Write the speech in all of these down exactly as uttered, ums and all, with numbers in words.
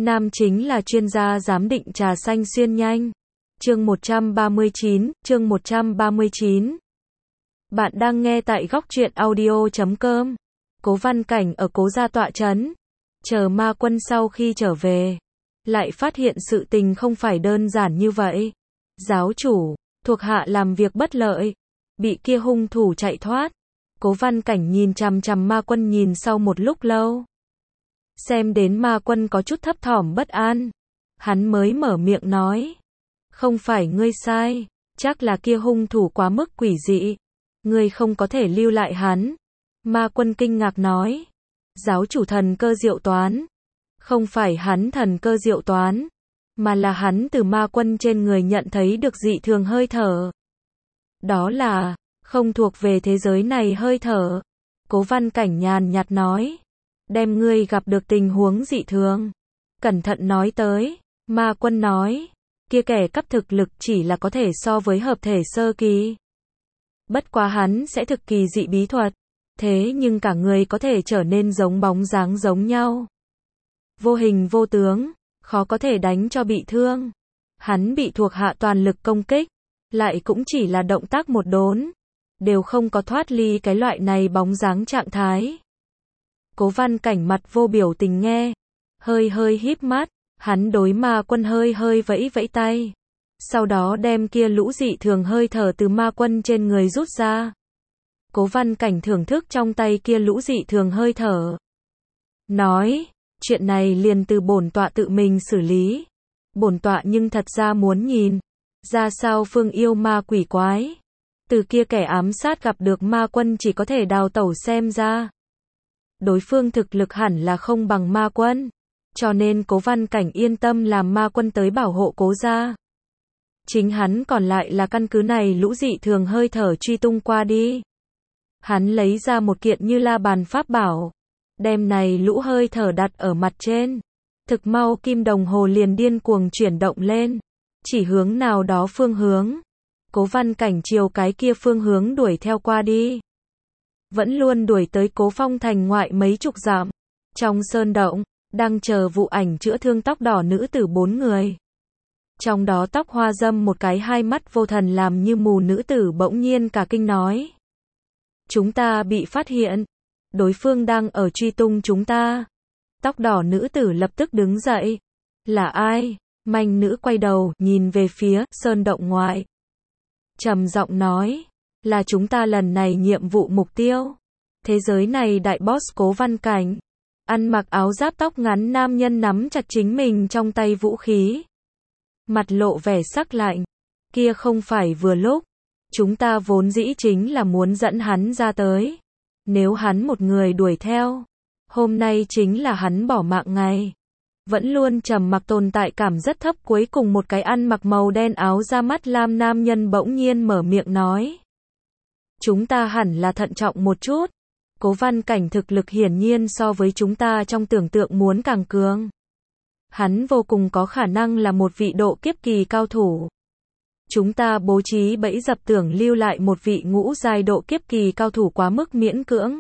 Nam chính là chuyên gia giám định trà xanh xuyên nhanh. Chương một trăm ba mươi chín, chương một trăm ba mươi chín. Bạn đang nghe tại góc truyện audio chấm com. Cố Văn Cảnh ở Cố gia tọa trấn, chờ ma quân sau khi trở về, lại phát hiện sự tình không phải đơn giản như vậy. Giáo chủ, thuộc hạ làm việc bất lợi, bị kia hung thủ chạy thoát. Cố Văn Cảnh nhìn chằm chằm ma quân nhìn sau một lúc lâu. Xem đến ma quân có chút thấp thỏm bất an, hắn mới mở miệng nói. Không phải ngươi sai, chắc là kia hung thủ quá mức quỷ dị. Ngươi không có thể lưu lại hắn. Ma quân kinh ngạc nói. Giáo chủ thần cơ diệu toán. Không phải hắn thần cơ diệu toán, mà là hắn từ ma quân trên người nhận thấy được dị thường hơi thở. Đó là, không thuộc về thế giới này hơi thở. Cố Văn Cảnh nhàn nhạt nói. Đem ngươi gặp được tình huống dị thường, cẩn thận nói tới. Ma quân nói. Kia kẻ cấp thực lực chỉ là có thể so với hợp thể sơ kỳ. Bất quá hắn sẽ thực kỳ dị bí thuật. Thế nhưng cả người có thể trở nên giống bóng dáng giống nhau. Vô hình vô tướng, khó có thể đánh cho bị thương. Hắn bị thuộc hạ toàn lực công kích, lại cũng chỉ là động tác một đốn, đều không có thoát ly cái loại này bóng dáng trạng thái. Cố Văn Cảnh mặt vô biểu tình nghe, hơi hơi híp mắt, hắn đối ma quân hơi hơi vẫy vẫy tay. Sau đó đem kia lũ dị thường hơi thở từ ma quân trên người rút ra. Cố Văn Cảnh thưởng thức trong tay kia lũ dị thường hơi thở. Nói, chuyện này liền từ bổn tọa tự mình xử lý. Bổn tọa nhưng thật ra muốn nhìn, ra sao phương yêu ma quỷ quái. Từ kia kẻ ám sát gặp được ma quân chỉ có thể đào tẩu xem ra. Đối phương thực lực hẳn là không bằng ma quân. Cho nên Cố Văn Cảnh yên tâm làm ma quân tới bảo hộ Cố gia. Chính hắn còn lại là căn cứ này lũ dị thường hơi thở truy tung qua đi. Hắn lấy ra một kiện như la bàn pháp bảo, đem này lũ hơi thở đặt ở mặt trên. Thực mau kim đồng hồ liền điên cuồng chuyển động lên, chỉ hướng nào đó phương hướng. Cố Văn Cảnh chiều cái kia phương hướng đuổi theo qua đi. Vẫn luôn đuổi tới Cố Phong thành ngoại mấy chục dặm. Trong sơn động, đang chờ vụ ảnh chữa thương tóc đỏ nữ tử bốn người. Trong đó tóc hoa dâm một cái hai mắt vô thần làm như mù nữ tử bỗng nhiên cả kinh nói. Chúng ta bị phát hiện. Đối phương đang ở truy tung chúng ta. Tóc đỏ nữ tử lập tức đứng dậy. Là ai? Manh nữ quay đầu, nhìn về phía sơn động ngoại. Trầm giọng nói. Là chúng ta lần này nhiệm vụ mục tiêu. Thế giới này đại boss Cố Văn Cảnh. Ăn mặc áo giáp tóc ngắn nam nhân nắm chặt chính mình trong tay vũ khí. Mặt lộ vẻ sắc lạnh. Kia không phải vừa lúc. Chúng ta vốn dĩ chính là muốn dẫn hắn ra tới. Nếu hắn một người đuổi theo, hôm nay chính là hắn bỏ mạng ngày. Vẫn luôn trầm mặc tồn tại cảm rất thấp, cuối cùng một cái ăn mặc màu đen áo da mắt lam nam nhân bỗng nhiên mở miệng nói. Chúng ta hẳn là thận trọng một chút. Cố Văn Cảnh thực lực hiển nhiên so với chúng ta trong tưởng tượng muốn càng cường. Hắn vô cùng có khả năng là một vị độ kiếp kỳ cao thủ. Chúng ta bố trí bẫy dập tưởng lưu lại một vị ngũ giai độ kiếp kỳ cao thủ quá mức miễn cưỡng.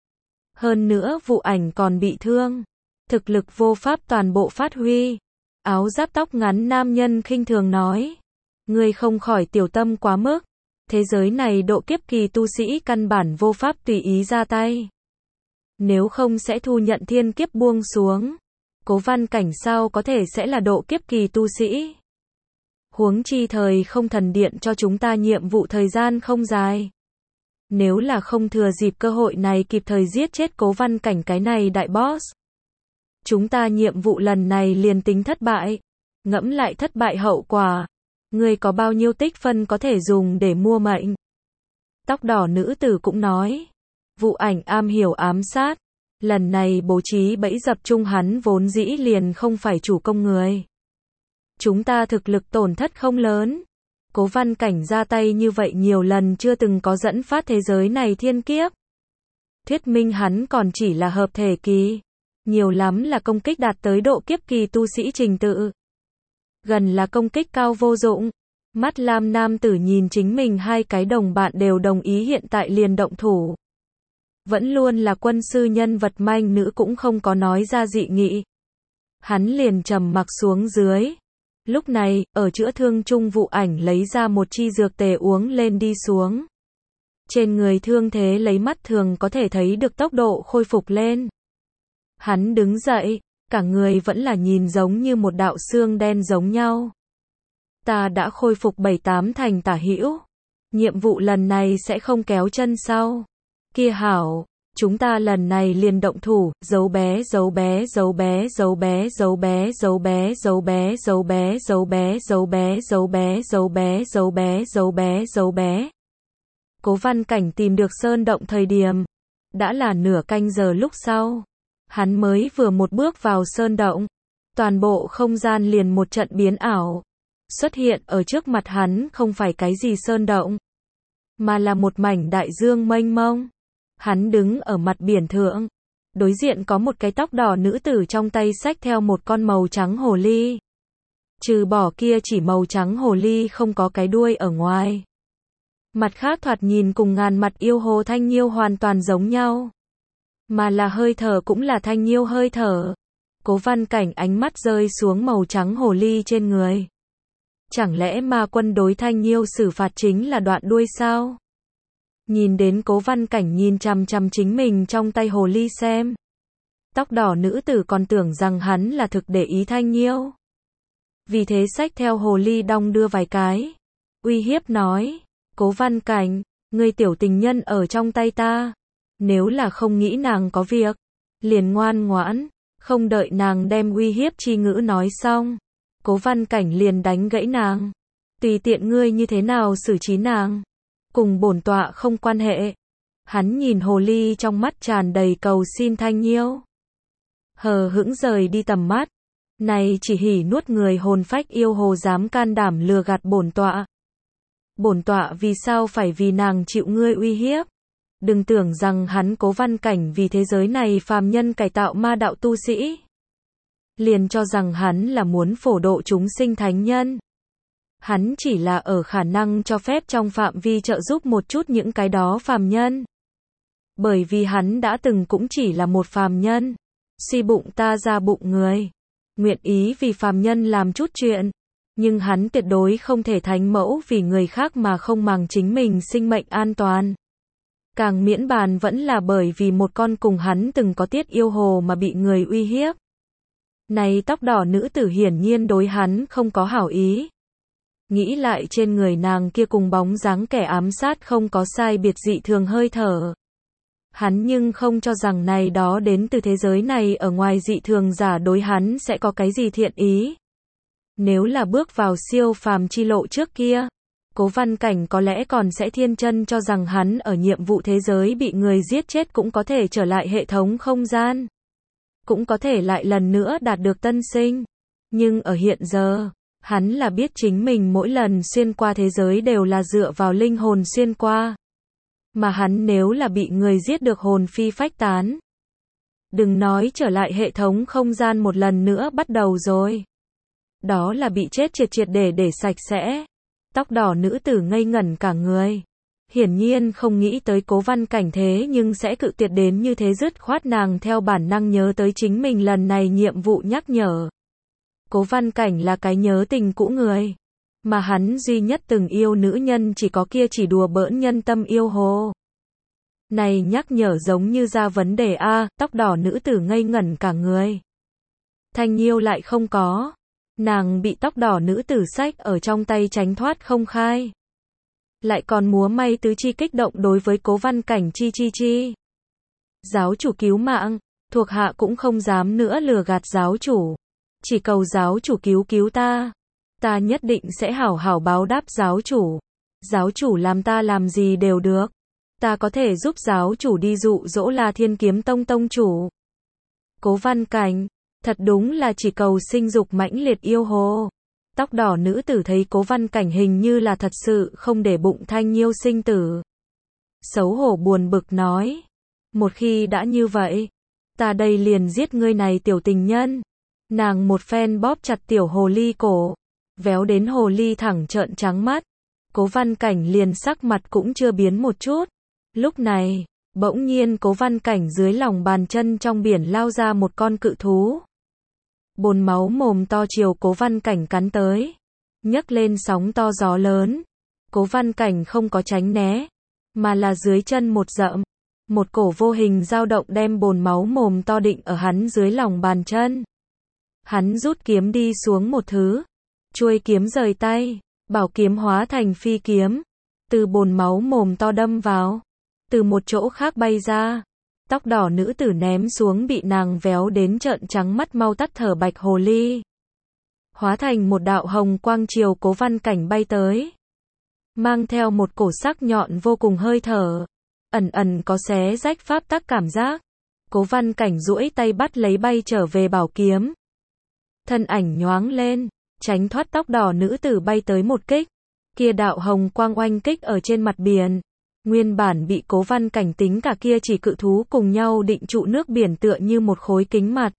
Hơn nữa vụ ảnh còn bị thương. Thực lực vô pháp toàn bộ phát huy. Áo giáp tóc ngắn nam nhân khinh thường nói. Ngươi không khỏi tiểu tâm quá mức. Thế giới này độ kiếp kỳ tu sĩ căn bản vô pháp tùy ý ra tay. Nếu không sẽ thu nhận thiên kiếp buông xuống. Cố Văn Cảnh sao có thể sẽ là độ kiếp kỳ tu sĩ. Huống chi thời không thần điện cho chúng ta nhiệm vụ thời gian không dài. Nếu là không thừa dịp cơ hội này kịp thời giết chết Cố Văn Cảnh cái này đại boss. Chúng ta nhiệm vụ lần này liền tính thất bại. Ngẫm lại thất bại hậu quả. Ngươi có bao nhiêu tích phân có thể dùng để mua mệnh? Tóc đỏ nữ tử cũng nói. Vụ ảnh am hiểu ám sát. Lần này bố trí bẫy dập chung hắn vốn dĩ liền không phải chủ công người. Chúng ta thực lực tổn thất không lớn. Cố Văn Cảnh ra tay như vậy nhiều lần chưa từng có dẫn phát thế giới này thiên kiếp. Thuyết minh hắn còn chỉ là hợp thể kỳ. Nhiều lắm là công kích đạt tới độ kiếp kỳ tu sĩ trình tự. Gần là công kích cao vô dụng. Mắt lam nam tử nhìn chính mình hai cái đồng bạn đều đồng ý hiện tại liền động thủ. Vẫn luôn là quân sư nhân vật manh nữ cũng không có nói ra dị nghị. Hắn liền trầm mặc xuống dưới. Lúc này, ở chữa thương Trung Vụ Ảnh lấy ra một chi dược tề uống lên đi xuống. Trên người thương thế lấy mắt thường có thể thấy được tốc độ khôi phục lên. Hắn đứng dậy, cả người vẫn là nhìn giống như một đạo xương đen giống nhau. Ta đã khôi phục bảy tám thành tả hữu. Nhiệm vụ lần này sẽ không kéo chân sau. Kia hảo, chúng ta lần này liền động thủ, giấu bé giấu bé giấu bé giấu bé giấu bé giấu bé giấu bé giấu bé giấu bé giấu bé giấu bé giấu bé giấu bé giấu bé giấu bé. Cố Văn Cảnh tìm được sơn động thời điểm, đã là nửa canh giờ lúc sau. Hắn mới vừa một bước vào sơn động, toàn bộ không gian liền một trận biến ảo. Xuất hiện ở trước mặt hắn không phải cái gì sơn động, mà là một mảnh đại dương mênh mông. Hắn đứng ở mặt biển thượng, đối diện có một cái tóc đỏ nữ tử trong tay xách theo một con màu trắng hồ ly. Trừ bỏ kia chỉ màu trắng hồ ly không có cái đuôi ở ngoài. Mặt khác thoạt nhìn cùng ngàn mặt yêu hồ thanh nhiêu hoàn toàn giống nhau. Mà là hơi thở cũng là thanh nhiêu hơi thở. Cố Văn Cảnh ánh mắt rơi xuống màu trắng hồ ly trên người. Chẳng lẽ ma quân đối thanh nhiêu xử phạt chính là đoạn đuôi sao? Nhìn đến Cố Văn Cảnh nhìn chằm chằm chính mình trong tay hồ ly xem. Tóc đỏ nữ tử còn tưởng rằng hắn là thực để ý thanh nhiêu. Vì thế xách theo hồ ly đong đưa vài cái. Uy hiếp nói, Cố Văn Cảnh, ngươi tiểu tình nhân ở trong tay ta. Nếu là không nghĩ nàng có việc, liền ngoan ngoãn, không đợi nàng đem uy hiếp chi ngữ nói xong. Cố Văn Cảnh liền đánh gãy nàng. Tùy tiện ngươi như thế nào xử trí nàng. Cùng bổn tọa không quan hệ. Hắn nhìn hồ ly trong mắt tràn đầy cầu xin thanh nhiêu. Hờ hững rời đi tầm mắt. Này chỉ hỉ nuốt người hồn phách yêu hồ dám can đảm lừa gạt bổn tọa. Bổn tọa vì sao phải vì nàng chịu ngươi uy hiếp. Đừng tưởng rằng hắn Cố Văn Cảnh vì thế giới này phàm nhân cải tạo ma đạo tu sĩ. Liền cho rằng hắn là muốn phổ độ chúng sinh thánh nhân. Hắn chỉ là ở khả năng cho phép trong phạm vi trợ giúp một chút những cái đó phàm nhân. Bởi vì hắn đã từng cũng chỉ là một phàm nhân. Suy bụng ta ra bụng người. Nguyện ý vì phàm nhân làm chút chuyện. Nhưng hắn tuyệt đối không thể thánh mẫu vì người khác mà không màng chính mình sinh mệnh an toàn. Càng miễn bàn vẫn là bởi vì một con cùng hắn từng có tiết yêu hồ mà bị người uy hiếp. Này tóc đỏ nữ tử hiển nhiên đối hắn không có hảo ý. Nghĩ lại trên người nàng kia cùng bóng dáng kẻ ám sát không có sai biệt dị thường hơi thở. Hắn nhưng không cho rằng này đó đến từ thế giới này ở ngoài dị thường giả đối hắn sẽ có cái gì thiện ý. Nếu là bước vào siêu phàm chi lộ trước kia, Cố Văn Cảnh có lẽ còn sẽ thiên chân cho rằng hắn ở nhiệm vụ thế giới bị người giết chết cũng có thể trở lại hệ thống không gian. Cũng có thể lại lần nữa đạt được tân sinh. Nhưng ở hiện giờ, hắn là biết chính mình mỗi lần xuyên qua thế giới đều là dựa vào linh hồn xuyên qua. Mà hắn nếu là bị người giết được hồn phi phách tán. Đừng nói trở lại hệ thống không gian một lần nữa bắt đầu rồi. Đó là bị chết triệt triệt để để sạch sẽ. Tóc đỏ nữ tử ngây ngẩn cả người. Hiển nhiên không nghĩ tới Cố Văn Cảnh thế nhưng sẽ cự tuyệt đến như thế, dứt khoát nàng theo bản năng nhớ tới chính mình lần này nhiệm vụ nhắc nhở. Cố Văn Cảnh là cái nhớ tình cũ người. Mà hắn duy nhất từng yêu nữ nhân chỉ có kia chỉ đùa bỡn nhân tâm yêu hồ. Này nhắc nhở giống như ra vấn đề a, tóc đỏ nữ tử ngây ngẩn cả người. Thanh Nhiêu lại không có. Nàng bị tóc đỏ nữ tử xách ở trong tay tránh thoát không khai. Lại còn múa may tứ chi kích động đối với Cố Văn Cảnh chi chi chi. Giáo chủ cứu mạng, thuộc hạ cũng không dám nữa lừa gạt giáo chủ. Chỉ cầu giáo chủ cứu cứu ta. Ta nhất định sẽ hảo hảo báo đáp giáo chủ. Giáo chủ làm ta làm gì đều được. Ta có thể giúp giáo chủ đi dụ dỗ La Thiên Kiếm Tông tông chủ. Cố Văn Cảnh, thật đúng là chỉ cầu sinh dục mãnh liệt yêu hồ. Tóc đỏ nữ tử thấy Cố Văn Cảnh hình như là thật sự không để bụng Thanh Nhiêu sinh tử. Xấu hổ buồn bực nói. Một khi đã như vậy, ta đây liền giết ngươi này tiểu tình nhân. Nàng một phen bóp chặt tiểu hồ ly cổ. Véo đến hồ ly thẳng trợn trắng mắt. Cố Văn Cảnh liền sắc mặt cũng chưa biến một chút. Lúc này, bỗng nhiên Cố Văn Cảnh dưới lòng bàn chân trong biển lao ra một con cự thú. Bồn máu mồm to chiều Cố Văn Cảnh cắn tới, nhấc lên sóng to gió lớn. Cố Văn Cảnh không có tránh né, mà là dưới chân một dậm, một cổ vô hình dao động đem bồn máu mồm to định ở hắn dưới lòng bàn chân. Hắn rút kiếm đi xuống một thứ, chuôi kiếm rời tay, bảo kiếm hóa thành phi kiếm, từ bồn máu mồm to đâm vào, từ một chỗ khác bay ra. Tóc đỏ nữ tử ném xuống bị nàng véo đến trợn trắng mắt mau tắt thở bạch hồ ly. Hóa thành một đạo hồng quang chiều Cố Văn Cảnh bay tới. Mang theo một cổ sắc nhọn vô cùng hơi thở. Ẩn ẩn có xé rách pháp tắc cảm giác. Cố Văn Cảnh duỗi tay bắt lấy bay trở về bảo kiếm. Thân ảnh nhoáng lên, tránh thoát tóc đỏ nữ tử bay tới một kích. Kia đạo hồng quang oanh kích ở trên mặt biển. Nguyên bản bị Cố Văn Cảnh tính cả kia chỉ cự thú cùng nhau định trụ nước biển tựa như một khối kính mặt.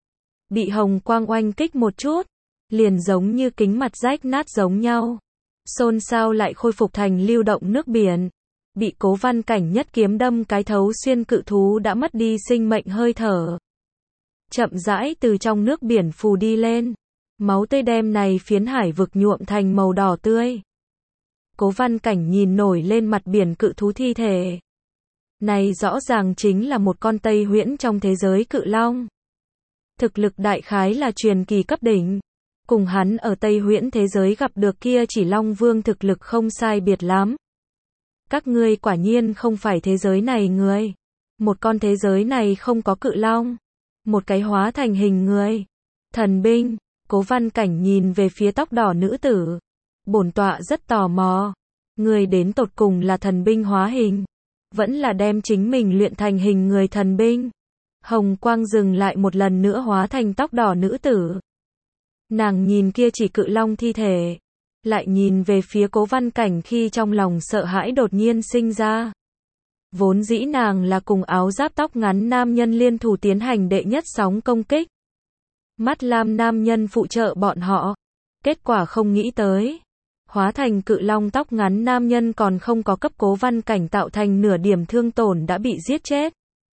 Bị hồng quang oanh kích một chút, liền giống như kính mặt rách nát giống nhau. Xôn xao lại khôi phục thành lưu động nước biển. Bị Cố Văn Cảnh nhất kiếm đâm cái thấu xuyên cự thú đã mất đi sinh mệnh hơi thở. Chậm rãi từ trong nước biển phù đi lên. Máu tươi đem này phiến hải vực nhuộm thành màu đỏ tươi. Cố Văn Cảnh nhìn nổi lên mặt biển cự thú thi thể. Này rõ ràng chính là một con Tây Huyễn trong thế giới cự long. Thực lực đại khái là truyền kỳ cấp đỉnh. Cùng hắn ở Tây Huyễn thế giới gặp được kia chỉ Long Vương thực lực không sai biệt lắm. Các ngươi quả nhiên không phải thế giới này người. Một con thế giới này không có cự long. Một cái hóa thành hình người. Thần binh. Cố Văn Cảnh nhìn về phía tóc đỏ nữ tử. Bổn tọa rất tò mò. Người đến tột cùng là thần binh hóa hình. Vẫn là đem chính mình luyện thành hình người thần binh. Hồng quang dừng lại một lần nữa hóa thành tóc đỏ nữ tử. Nàng nhìn kia chỉ cự long thi thể. Lại nhìn về phía Cố Văn Cảnh khi trong lòng sợ hãi đột nhiên sinh ra. Vốn dĩ nàng là cùng áo giáp tóc ngắn nam nhân liên thủ tiến hành đệ nhất sóng công kích. Mắt lam nam nhân phụ trợ bọn họ. Kết quả không nghĩ tới. Hóa thành cự long tóc ngắn nam nhân còn không có cấp Cố Văn Cảnh tạo thành nửa điểm thương tổn đã bị giết chết.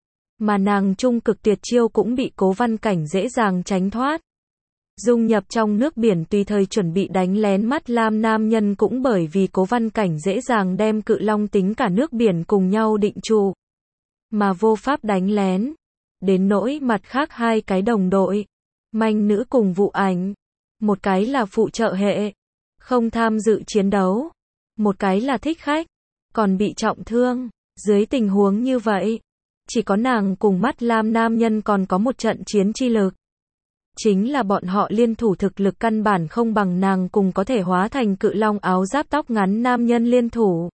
Mà nàng trung cực tuyệt chiêu cũng bị Cố Văn Cảnh dễ dàng tránh thoát. Dung nhập trong nước biển tùy thời chuẩn bị đánh lén mắt lam nam nhân cũng bởi vì Cố Văn Cảnh dễ dàng đem cự long tính cả nước biển cùng nhau định trụ. Mà vô pháp đánh lén. Đến nỗi mặt khác hai cái đồng đội. Manh nữ cùng Vụ Ảnh. Một cái là phụ trợ hệ. Không tham dự chiến đấu. Một cái là thích khách. Còn bị trọng thương. Dưới tình huống như vậy. Chỉ có nàng cùng mắt lam nam nhân còn có một trận chiến chi lực. Chính là bọn họ liên thủ thực lực căn bản không bằng nàng cùng có thể hóa thành cự long áo giáp tóc ngắn nam nhân liên thủ.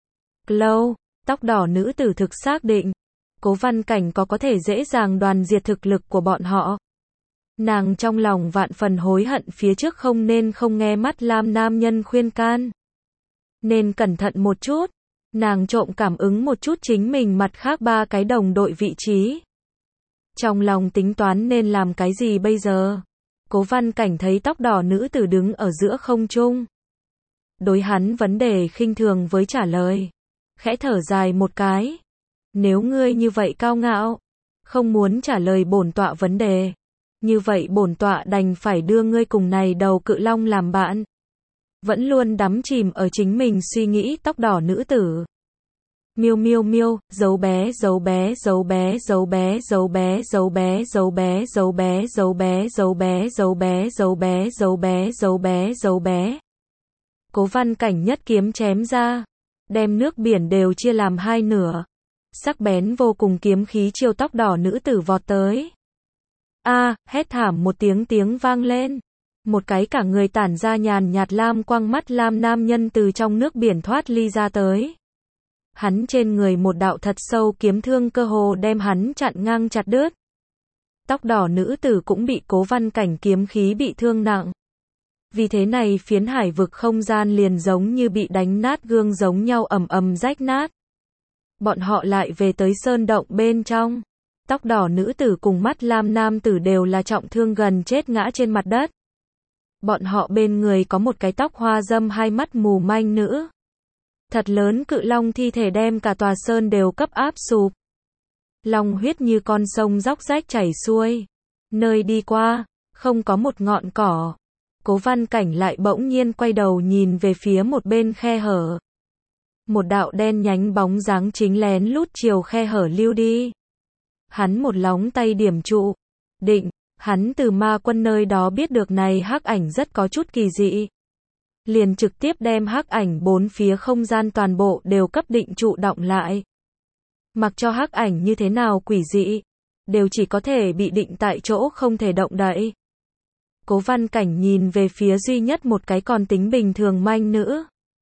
Glow, tóc đỏ nữ tử thực xác định. Cố Văn Cảnh có có thể dễ dàng đoàn diệt thực lực của bọn họ. Nàng trong lòng vạn phần hối hận phía trước không nên không nghe mắt lam nam nhân khuyên can. Nên cẩn thận một chút. Nàng trộm cảm ứng một chút chính mình mặt khác ba cái đồng đội vị trí. Trong lòng tính toán nên làm cái gì bây giờ? Cố Văn Cảnh thấy tóc đỏ nữ tử đứng ở giữa không trung. Đối hắn vấn đề khinh thường với trả lời. Khẽ thở dài một cái. Nếu ngươi như vậy cao ngạo, không muốn trả lời bổn tọa vấn đề. Như vậy bổn tọa đành phải đưa ngươi cùng này đầu cự long làm bạn. Vẫn luôn đắm chìm ở chính mình suy nghĩ tóc đỏ nữ tử. Miêu miêu miêu, dấu bé dấu bé dấu bé dấu bé dấu bé dấu bé dấu bé dấu bé dấu bé dấu bé dấu bé dấu bé dấu bé dấu bé dấu bé. Cố Văn Cảnh nhất kiếm chém ra, đem nước biển đều chia làm hai nửa. Sắc bén vô cùng kiếm khí chiêu tóc đỏ nữ tử vọt tới. A, hét thảm một tiếng tiếng vang lên. Một cái cả người tản ra nhàn nhạt lam quang mắt lam nam nhân từ trong nước biển thoát ly ra tới. Hắn trên người một đạo thật sâu kiếm thương cơ hồ đem hắn chặn ngang chặt đứt. Tóc đỏ nữ tử cũng bị Cố Văn Cảnh kiếm khí bị thương nặng. Vì thế này phiến hải vực không gian liền giống như bị đánh nát gương giống nhau ầm ầm rách nát. Bọn họ lại về tới sơn động bên trong. Tóc đỏ nữ tử cùng mắt lam nam tử đều là trọng thương gần chết ngã trên mặt đất. Bọn họ bên người có một cái tóc hoa dâm hai mắt mù manh nữ. Thật lớn cự long thi thể đem cả tòa sơn đều cấp áp sụp. Long huyết như con sông róc rách chảy xuôi. Nơi đi qua, không có một ngọn cỏ. Cố Văn Cảnh lại bỗng nhiên quay đầu nhìn về phía một bên khe hở. Một đạo đen nhánh bóng dáng chính lén lút chiều khe hở lưu đi. Hắn một lóng tay điểm trụ. Định, hắn từ ma quân nơi đó biết được này hắc ảnh rất có chút kỳ dị. Liền trực tiếp đem hắc ảnh bốn phía không gian toàn bộ đều cấp định trụ động lại. Mặc cho hắc ảnh như thế nào quỷ dị, đều chỉ có thể bị định tại chỗ không thể động đậy. Cố Văn Cảnh nhìn về phía duy nhất một cái còn tính bình thường manh nữ.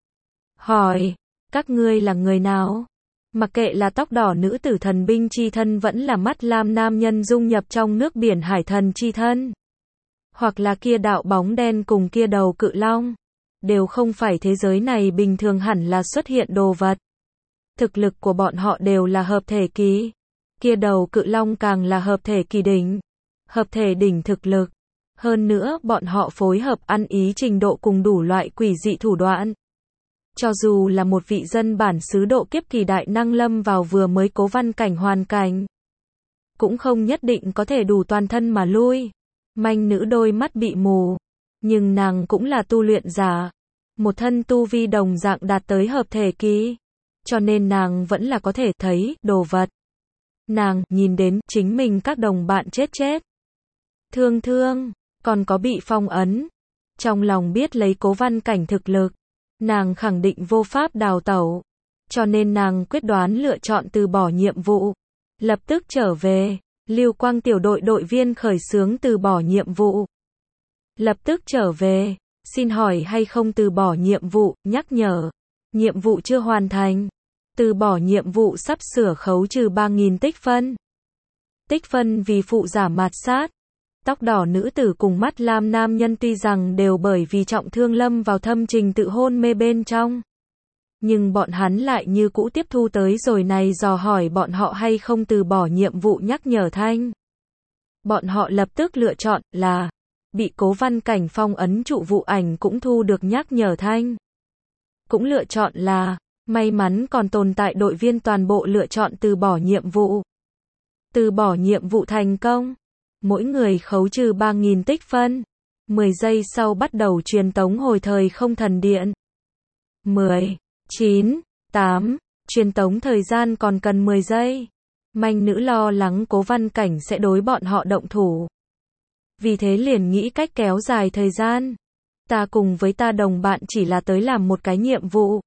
Hỏi, các ngươi là người nào? Mặc kệ là tóc đỏ nữ tử thần binh chi thân vẫn là mắt lam nam nhân dung nhập trong nước biển hải thần chi thân. Hoặc là kia đạo bóng đen cùng kia đầu cự long. Đều không phải thế giới này bình thường hẳn là xuất hiện đồ vật. Thực lực của bọn họ đều là hợp thể kỳ. Kia đầu cự long càng là hợp thể kỳ đỉnh. Hợp thể đỉnh thực lực. Hơn nữa bọn họ phối hợp ăn ý trình độ cùng đủ loại quỷ dị thủ đoạn. Cho dù là một vị dân bản xứ độ kiếp kỳ đại năng lâm vào vừa mới Cố Văn Cảnh hoàn cảnh. Cũng không nhất định có thể đủ toàn thân mà lui. Manh nữ đôi mắt bị mù. Nhưng nàng cũng là tu luyện giả. Một thân tu vi đồng dạng đạt tới hợp thể kỳ. Cho nên nàng vẫn là có thể thấy đồ vật. Nàng nhìn đến chính mình các đồng bạn chết chết. Thương thương, còn có bị phong ấn. Trong lòng biết lấy Cố Văn Cảnh thực lực. Nàng khẳng định vô pháp đào tẩu. Cho nên nàng quyết đoán lựa chọn từ bỏ nhiệm vụ. Lập tức trở về. Lưu Quang tiểu đội đội viên khởi xướng từ bỏ nhiệm vụ. Lập tức trở về. Xin hỏi hay không từ bỏ nhiệm vụ, nhắc nhở. Nhiệm vụ chưa hoàn thành. Từ bỏ nhiệm vụ sắp sửa khấu trừ ba nghìn tích phân. Tích phân vì phụ giả mạt sát. Tóc đỏ nữ tử cùng mắt lam nam nhân tuy rằng đều bởi vì trọng thương lâm vào thâm trình tự hôn mê bên trong. Nhưng bọn hắn lại như cũ tiếp thu tới rồi này dò hỏi bọn họ hay không từ bỏ nhiệm vụ nhắc nhở thanh. Bọn họ lập tức lựa chọn là bị Cố Văn Cảnh phong ấn trụ vụ ảnh cũng thu được nhắc nhở thanh. Cũng lựa chọn là may mắn còn tồn tại đội viên toàn bộ lựa chọn từ bỏ nhiệm vụ. Từ bỏ nhiệm vụ thành công. Mỗi người khấu trừ ba nghìn tích phân. mười giây sau bắt đầu truyền tống hồi thời không thần điện. mười, chín, tám, truyền tống thời gian còn cần mười giây. Manh nữ lo lắng Cố Văn Cảnh sẽ đối bọn họ động thủ. Vì thế liền nghĩ cách kéo dài thời gian. Ta cùng với ta đồng bạn chỉ là tới làm một cái nhiệm vụ.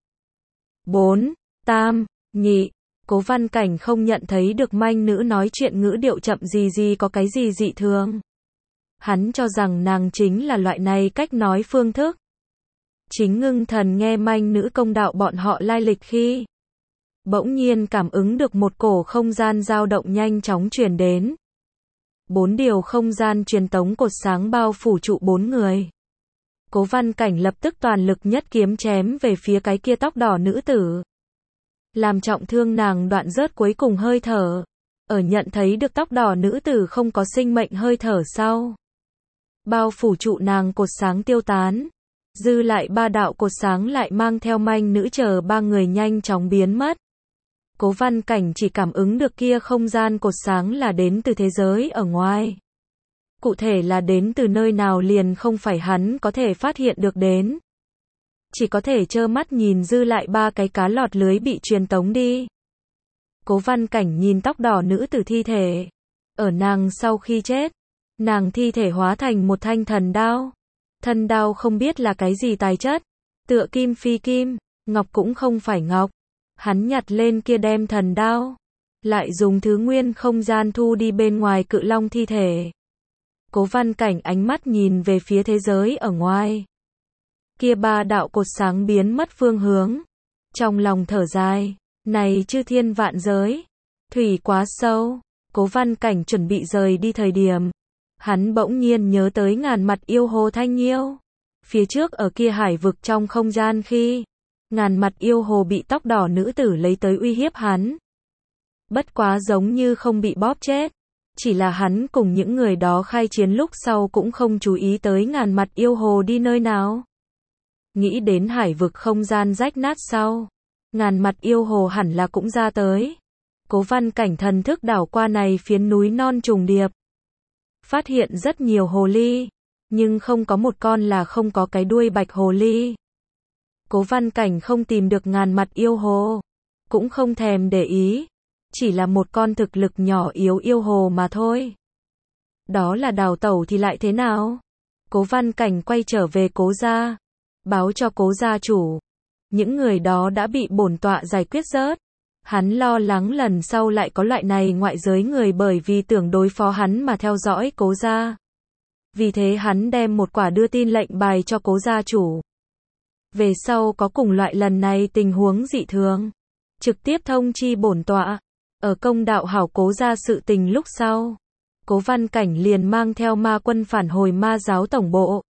bốn, tam, nhị. Cố Văn Cảnh không nhận thấy được manh nữ nói chuyện ngữ điệu chậm gì gì có cái gì dị thường. Hắn cho rằng nàng chính là loại này cách nói phương thức. Chính ngưng thần nghe manh nữ công đạo bọn họ lai lịch khi. Bỗng nhiên cảm ứng được một cổ không gian dao động nhanh chóng truyền đến. Bốn điều không gian truyền tống cột sáng bao phủ trụ bốn người. Cố Văn Cảnh lập tức toàn lực nhất kiếm chém về phía cái kia tóc đỏ nữ tử. Làm trọng thương nàng đoạn rớt cuối cùng hơi thở. Ở nhận thấy được tóc đỏ nữ tử không có sinh mệnh hơi thở sau. Bao phủ trụ nàng cột sáng tiêu tán. Dư lại ba đạo cột sáng lại mang theo manh nữ chờ ba người nhanh chóng biến mất. Cố Văn Cảnh chỉ cảm ứng được kia không gian cột sáng là đến từ thế giới ở ngoài. Cụ thể là đến từ nơi nào liền không phải hắn có thể phát hiện được đến. Chỉ có thể trơ mắt nhìn dư lại ba cái cá lọt lưới bị truyền tống đi. Cố Văn Cảnh nhìn tóc đỏ nữ tử thi thể. Ở nàng sau khi chết, nàng thi thể hóa thành một thanh thần đao. Thần đao không biết là cái gì tài chất. Tựa kim phi kim, ngọc cũng không phải ngọc. Hắn nhặt lên kia đem thần đao. Lại dùng thứ nguyên không gian thu đi bên ngoài cự long thi thể. Cố Văn Cảnh ánh mắt nhìn về phía thế giới ở ngoài. Kia ba đạo cột sáng biến mất phương hướng. Trong lòng thở dài. Này chư thiên vạn giới. Thủy quá sâu. Cố Văn Cảnh chuẩn bị rời đi thời điểm. Hắn bỗng nhiên nhớ tới ngàn mặt yêu Hồ Thanh Nhiêu. Phía trước ở kia hải vực trong không gian khi. Ngàn mặt yêu hồ bị tóc đỏ nữ tử lấy tới uy hiếp hắn. Bất quá giống như không bị bóp chết. Chỉ là hắn cùng những người đó khai chiến lúc sau cũng không chú ý tới ngàn mặt yêu hồ đi nơi nào. Nghĩ đến hải vực không gian rách nát sau. Ngàn mặt yêu hồ hẳn là cũng ra tới. Cố Văn Cảnh thần thức đảo qua này phiến núi non trùng điệp. phát hiện rất nhiều hồ ly, nhưng không có một con là không có cái đuôi bạch hồ ly. Cố Văn Cảnh không tìm được ngàn mặt yêu hồ, cũng không thèm để ý, chỉ là một con thực lực nhỏ yếu yêu hồ mà thôi. Đó là đào tẩu thì lại thế nào? Cố Văn Cảnh quay trở về cố gia, báo cho cố gia chủ. Những người đó đã bị bổn tọa giải quyết rớt. Hắn lo lắng lần sau lại có loại này ngoại giới người bởi vì tưởng đối phó hắn mà theo dõi cố gia. Vì thế hắn đem một quả đưa tin lệnh bài cho cố gia chủ. Về sau có cùng loại lần này tình huống dị thường, trực tiếp thông chi bổn tọa. Ở công đạo hảo cố gia sự tình lúc sau, Cố Văn Cảnh liền mang theo ma quân phản hồi ma giáo tổng bộ.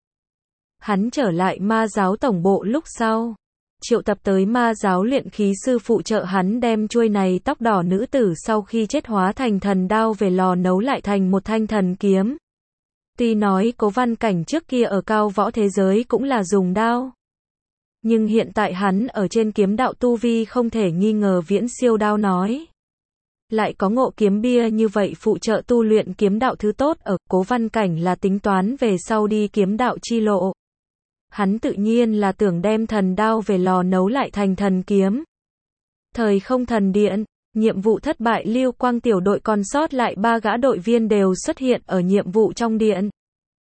Hắn trở lại ma giáo tổng bộ lúc sau, triệu tập tới ma giáo luyện khí sư phụ trợ hắn đem chuôi này tóc đỏ nữ tử sau khi chết hóa thành thần đao về lò nấu lại thành một thanh thần kiếm. Tuy nói Cố Văn Cảnh trước kia ở cao võ thế giới cũng là dùng đao, nhưng hiện tại hắn ở trên kiếm đạo tu vi không thể nghi ngờ viễn siêu đao nói. Lại có ngộ kiếm bia như vậy phụ trợ tu luyện kiếm đạo thứ tốt ở Cố Văn Cảnh là tính toán về sau đi kiếm đạo chi lộ. Hắn tự nhiên là tưởng đem thần đao về lò nấu lại thành thần kiếm. Thời không thần điện, nhiệm vụ thất bại Lưu Quang tiểu đội còn sót lại ba gã đội viên đều xuất hiện ở nhiệm vụ trong điện.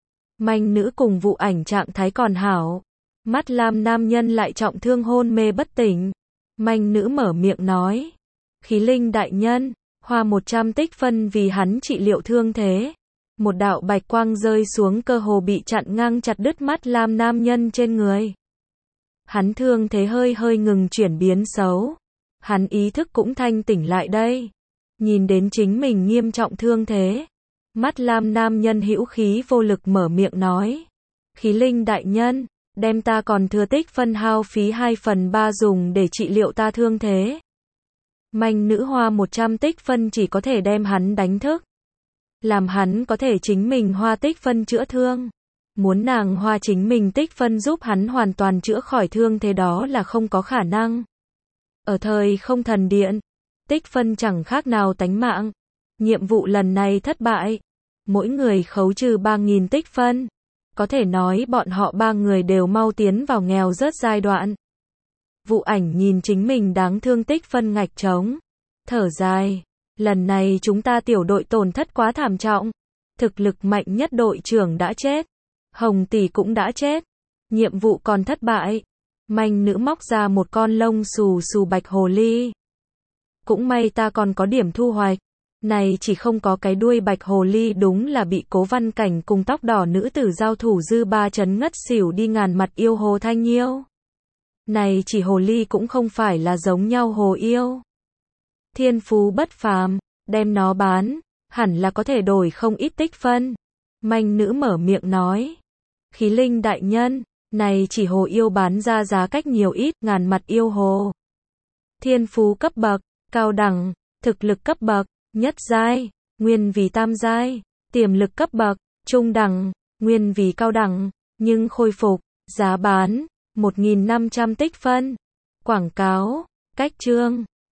Manh nữ cùng vụ ảnh trạng thái còn hảo. Mắt lam nam nhân lại trọng thương hôn mê bất tỉnh. Manh nữ mở miệng nói. Khí linh đại nhân, hoa một trăm tích phân vì hắn trị liệu thương thế. Một đạo bạch quang rơi xuống cơ hồ bị chặn ngang chặt đứt mắt lam nam nhân trên người. Hắn thương thế hơi hơi ngừng chuyển biến xấu. Hắn ý thức cũng thanh tỉnh lại đây. Nhìn đến chính mình nghiêm trọng thương thế. Mắt lam nam nhân hữu khí vô lực mở miệng nói. Khí linh đại nhân, đem ta còn thừa tích phân hao phí hai phần ba dùng để trị liệu ta thương thế. Manh nữ hoa một trăm tích phân chỉ có thể đem hắn đánh thức. Làm hắn có thể chính mình hoa tích phân chữa thương. Muốn nàng hoa chính mình tích phân giúp hắn hoàn toàn chữa khỏi thương thế đó là không có khả năng. Ở thời không thần điện, tích phân chẳng khác nào tánh mạng. Nhiệm vụ lần này thất bại. Mỗi người khấu trừ ba nghìn tích phân. Có thể nói bọn họ ba người đều mau tiến vào nghèo rớt giai đoạn. Vụ ảnh nhìn chính mình đáng thương tích phân ngạch trống. Thở dài. Lần này chúng ta tiểu đội tổn thất quá thảm trọng. Thực lực mạnh nhất đội trưởng đã chết. Hồng tỷ cũng đã chết. Nhiệm vụ còn thất bại. Manh nữ móc ra một con lông xù xù bạch hồ ly. Cũng may ta còn có điểm thu hoạch. Này chỉ không có cái đuôi bạch hồ ly đúng là bị Cố Văn Cảnh cùng tóc đỏ nữ tử giao thủ dư ba chấn ngất xỉu đi ngàn mặt yêu hồ thanh nhiêu. Này chỉ hồ ly cũng không phải là giống nhau hồ yêu. Thiên phú bất phàm, đem nó bán, hẳn là có thể đổi không ít tích phân. Manh nữ mở miệng nói. Khí linh đại nhân, này chỉ hồ yêu bán ra giá cách nhiều ít, ngàn mặt yêu hồ. Thiên phú cấp bậc, cao đẳng, thực lực cấp bậc, nhất giai, nguyên vì tam giai, tiềm lực cấp bậc, trung đẳng, nguyên vì cao đẳng, nhưng khôi phục, giá bán, một nghìn năm trăm tích phân. Quảng cáo, cách chương.